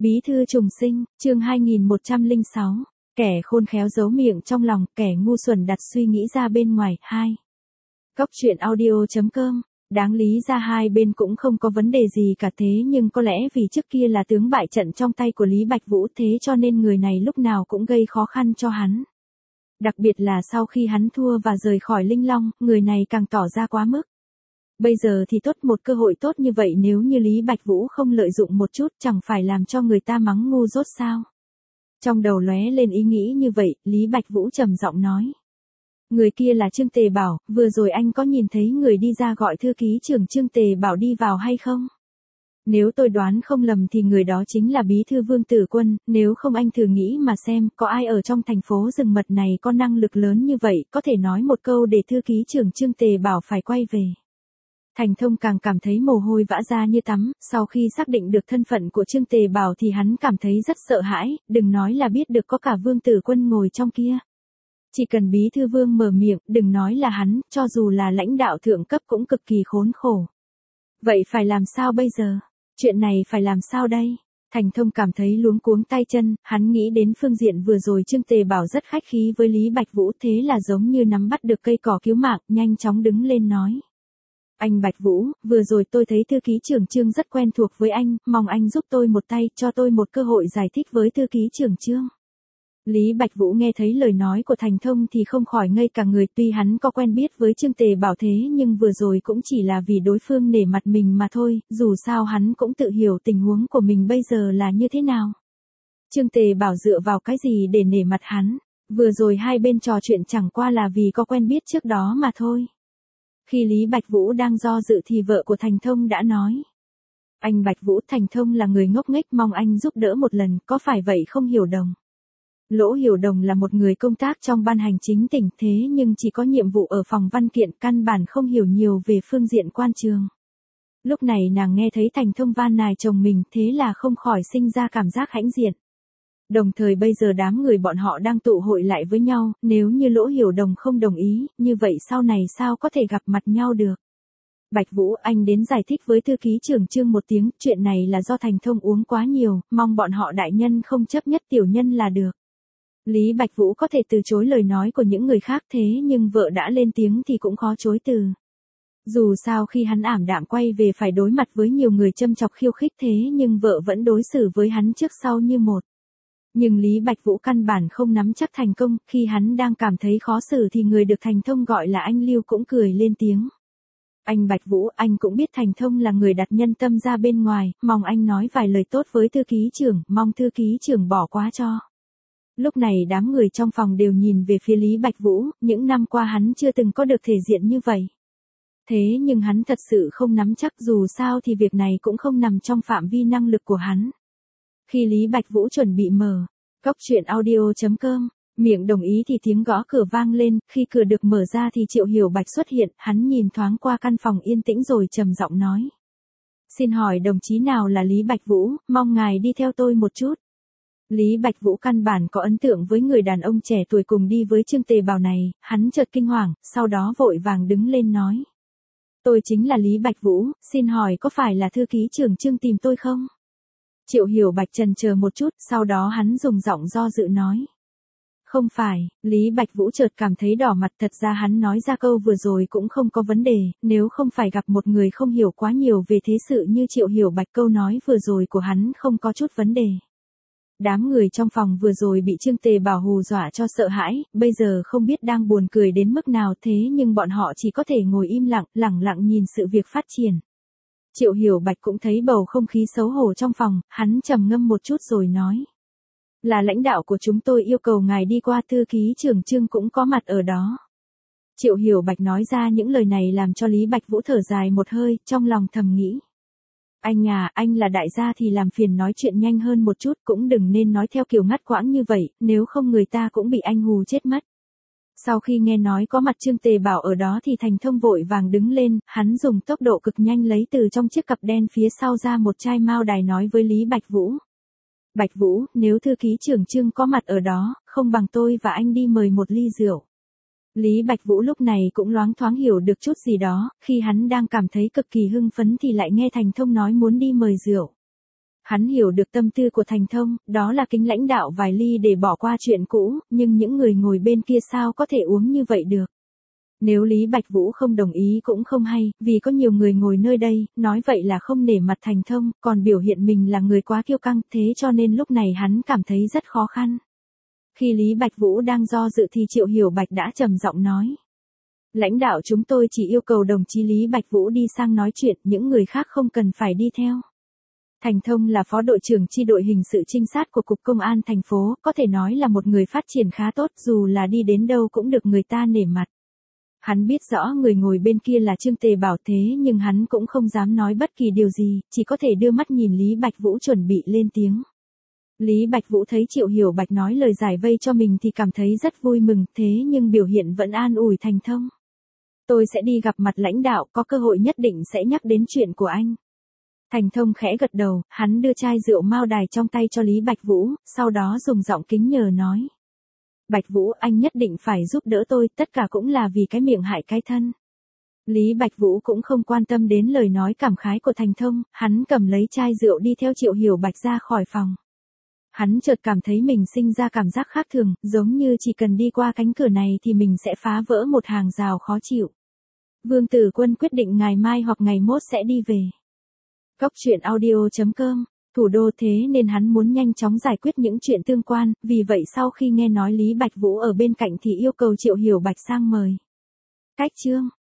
Bí thư trùng sinh, chương 2106. Kẻ khôn khéo giấu miệng trong lòng, kẻ ngu xuẩn đặt suy nghĩ ra bên ngoài. 2. Cốc truyện audio.com. Đáng lý ra hai bên cũng không có vấn đề gì cả, thế nhưng có lẽ vì trước kia là tướng bại trận trong tay của Lý Bạch Vũ, thế cho nên người này lúc nào cũng gây khó khăn cho hắn. Đặc biệt là sau khi hắn thua và rời khỏi Linh Long, người này càng tỏ ra quá mức. Bây giờ thì tốt, một cơ hội tốt như vậy, nếu như Lý Bạch Vũ không lợi dụng một chút chẳng phải làm cho người ta mắng ngu dốt sao? Trong đầu lóe lên ý nghĩ như vậy, Lý Bạch Vũ trầm giọng nói. Người kia là Trương Tề Bảo, vừa rồi anh có nhìn thấy người đi ra gọi thư ký trưởng Trương Tề Bảo đi vào hay không? Nếu tôi đoán không lầm thì người đó chính là bí thư Vương Tử Quân, nếu không anh thử nghĩ mà xem, có ai ở trong thành phố rừng mật này có năng lực lớn như vậy, có thể nói một câu để thư ký trưởng Trương Tề Bảo phải quay về. Thành Thông càng cảm thấy mồ hôi vã ra như tắm, sau khi xác định được thân phận của Trương Tề Bảo thì hắn cảm thấy rất sợ hãi, đừng nói là biết được có cả Vương Tử Quân ngồi trong kia. Chỉ cần bí thư Vương mở miệng, đừng nói là hắn, cho dù là lãnh đạo thượng cấp cũng cực kỳ khốn khổ. Vậy phải làm sao bây giờ? Chuyện này phải làm sao đây? Thành Thông cảm thấy luống cuống tay chân, hắn nghĩ đến phương diện vừa rồi Trương Tề Bảo rất khách khí với Lý Bạch Vũ, thế là giống như nắm bắt được cây cỏ cứu mạng, nhanh chóng đứng lên nói. Anh Bạch Vũ, vừa rồi tôi thấy thư ký trưởng Trương rất quen thuộc với anh, mong anh giúp tôi một tay, cho tôi một cơ hội giải thích với thư ký trưởng Trương. Lý Bạch Vũ nghe thấy lời nói của Thành Thông thì không khỏi ngây cả người, tuy hắn có quen biết với Trương Tề Bảo thế nhưng vừa rồi cũng chỉ là vì đối phương nể mặt mình mà thôi, dù sao hắn cũng tự hiểu tình huống của mình bây giờ là như thế nào. Trương Tề Bảo dựa vào cái gì để nể mặt hắn, vừa rồi hai bên trò chuyện chẳng qua là vì có quen biết trước đó mà thôi. Khi Lý Bạch Vũ đang do dự thì vợ của Thành Thông đã nói. Anh Bạch Vũ, Thành Thông là người ngốc nghếch, mong anh giúp đỡ một lần, có phải vậy không Hiểu Đồng? Lỗ Hiểu Đồng là một người công tác trong ban hành chính tỉnh, thế nhưng chỉ có nhiệm vụ ở phòng văn kiện, căn bản không hiểu nhiều về phương diện quan trường. Lúc này nàng nghe thấy Thành Thông van nài chồng mình, thế là không khỏi sinh ra cảm giác hãnh diện. Đồng thời bây giờ đám người bọn họ đang tụ hội lại với nhau, nếu như Lỗ Hiểu Đồng không đồng ý, như vậy sau này sao có thể gặp mặt nhau được. Bạch Vũ, anh đến giải thích với thư ký trưởng Trương một tiếng, chuyện này là do Thành Thông uống quá nhiều, mong bọn họ đại nhân không chấp nhất tiểu nhân là được. Lý Bạch Vũ có thể từ chối lời nói của những người khác, thế nhưng vợ đã lên tiếng thì cũng khó chối từ. Dù sao khi hắn ảm đạm quay về phải đối mặt với nhiều người châm chọc khiêu khích, thế nhưng vợ vẫn đối xử với hắn trước sau như một. Nhưng Lý Bạch Vũ căn bản không nắm chắc thành công, khi hắn đang cảm thấy khó xử thì người được Thành Thông gọi là anh Lưu cũng cười lên tiếng. Anh Bạch Vũ, anh cũng biết Thành Thông là người đặt nhân tâm ra bên ngoài, mong anh nói vài lời tốt với thư ký trưởng, mong thư ký trưởng bỏ qua cho. Lúc này đám người trong phòng đều nhìn về phía Lý Bạch Vũ, những năm qua hắn chưa từng có được thể diện như vậy. Thế nhưng hắn thật sự không nắm chắc, dù sao thì việc này cũng không nằm trong phạm vi năng lực của hắn. Khi Lý Bạch Vũ chuẩn bị mở, cốc truyện audio.com, miệng đồng ý thì tiếng gõ cửa vang lên, khi cửa được mở ra thì Triệu Hiểu Bạch xuất hiện, hắn nhìn thoáng qua căn phòng yên tĩnh rồi trầm giọng nói. Xin hỏi đồng chí nào là Lý Bạch Vũ, mong ngài đi theo tôi một chút. Lý Bạch Vũ căn bản có ấn tượng với người đàn ông trẻ tuổi cùng đi với Trương Tề Bảo này, hắn chợt kinh hoàng, sau đó vội vàng đứng lên nói. Tôi chính là Lý Bạch Vũ, xin hỏi có phải là thư ký trưởng Trương tìm tôi không? Triệu Hiểu Bạch chần chờ một chút, sau đó hắn dùng giọng do dự nói. Không phải, Lý Bạch Vũ chợt cảm thấy đỏ mặt, thật ra hắn nói ra câu vừa rồi cũng không có vấn đề, nếu không phải gặp một người không hiểu quá nhiều về thế sự như Triệu Hiểu Bạch, câu nói vừa rồi của hắn không có chút vấn đề. Đám người trong phòng vừa rồi bị Trương Tề Bảo hù dọa cho sợ hãi, bây giờ không biết đang buồn cười đến mức nào, thế nhưng bọn họ chỉ có thể ngồi im lặng, lẳng lặng nhìn sự việc phát triển. Triệu Hiểu Bạch cũng thấy bầu không khí xấu hổ trong phòng, hắn trầm ngâm một chút rồi nói. Là lãnh đạo của chúng tôi yêu cầu ngài đi qua, thư ký trưởng Trương cũng có mặt ở đó. Triệu Hiểu Bạch nói ra những lời này làm cho Lý Bạch Vũ thở dài một hơi, trong lòng thầm nghĩ. Anh à, anh là đại gia thì làm phiền nói chuyện nhanh hơn một chút, cũng đừng nên nói theo kiểu ngắt quãng như vậy, nếu không người ta cũng bị anh hù chết mất. Sau khi nghe nói có mặt Trương Tề Bảo ở đó thì Thành Thông vội vàng đứng lên, hắn dùng tốc độ cực nhanh lấy từ trong chiếc cặp đen phía sau ra một chai mao đài nói với Lý Bạch Vũ. Bạch Vũ, nếu thư ký trưởng Trương có mặt ở đó, không bằng tôi và anh đi mời một ly rượu. Lý Bạch Vũ lúc này cũng loáng thoáng hiểu được chút gì đó, khi hắn đang cảm thấy cực kỳ hưng phấn thì lại nghe Thành Thông nói muốn đi mời rượu. Hắn hiểu được tâm tư của Thành Thông, đó là kính lãnh đạo vài ly để bỏ qua chuyện cũ, nhưng những người ngồi bên kia sao có thể uống như vậy được. Nếu Lý Bạch Vũ không đồng ý cũng không hay, vì có nhiều người ngồi nơi đây, nói vậy là không nể mặt Thành Thông, còn biểu hiện mình là người quá kiêu căng, thế cho nên lúc này hắn cảm thấy rất khó khăn. Khi Lý Bạch Vũ đang do dự thì Triệu Hiểu Bạch đã trầm giọng nói. Lãnh đạo chúng tôi chỉ yêu cầu đồng chí Lý Bạch Vũ đi sang nói chuyện, những người khác không cần phải đi theo. Thành Thông là phó đội trưởng chi đội hình sự trinh sát của Cục Công an thành phố, có thể nói là một người phát triển khá tốt, dù là đi đến đâu cũng được người ta nể mặt. Hắn biết rõ người ngồi bên kia là Trương Tề Bảo thế nhưng hắn cũng không dám nói bất kỳ điều gì, chỉ có thể đưa mắt nhìn Lý Bạch Vũ chuẩn bị lên tiếng. Lý Bạch Vũ thấy Triệu Hiểu Bạch nói lời giải vây cho mình thì cảm thấy rất vui mừng, thế nhưng biểu hiện vẫn an ủi Thành Thông. Tôi sẽ đi gặp mặt lãnh đạo, có cơ hội nhất định sẽ nhắc đến chuyện của anh. Thành Thông khẽ gật đầu, hắn đưa chai rượu Mao Đài trong tay cho Lý Bạch Vũ, sau đó dùng giọng kính nhờ nói. Bạch Vũ, anh nhất định phải giúp đỡ tôi, tất cả cũng là vì cái miệng hại cái thân. Lý Bạch Vũ cũng không quan tâm đến lời nói cảm khái của Thành Thông, hắn cầm lấy chai rượu đi theo Triệu Hiểu Bạch ra khỏi phòng. Hắn chợt cảm thấy mình sinh ra cảm giác khác thường, giống như chỉ cần đi qua cánh cửa này thì mình sẽ phá vỡ một hàng rào khó chịu. Vương Tử Quân quyết định ngày mai hoặc ngày mốt sẽ đi về. Cốc truyện audio.com, thủ đô, thế nên hắn muốn nhanh chóng giải quyết những chuyện tương quan, vì vậy sau khi nghe nói Lý Bạch Vũ ở bên cạnh thì yêu cầu Triệu Hiểu Bạch sang mời. Cách chương